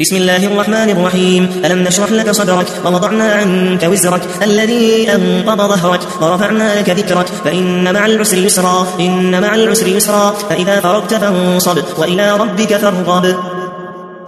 بسم الله الرحمن الرحيم. ألم نشرح لك صدرك ووضعنا عنك وزرك الذي أنقض ظهرك ورفعنا لك ذكرك فإن مع العسر يسرا فإذا فرغت فانصب وإلى ربك فارغب.